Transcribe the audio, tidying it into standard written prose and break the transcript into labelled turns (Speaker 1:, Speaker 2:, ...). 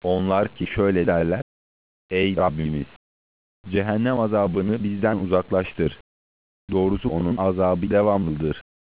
Speaker 1: Onlar ki şöyle derler: Ey Rabbimiz! Cehennem azabını bizden uzaklaştır. Doğrusu onun azabı devamlıdır.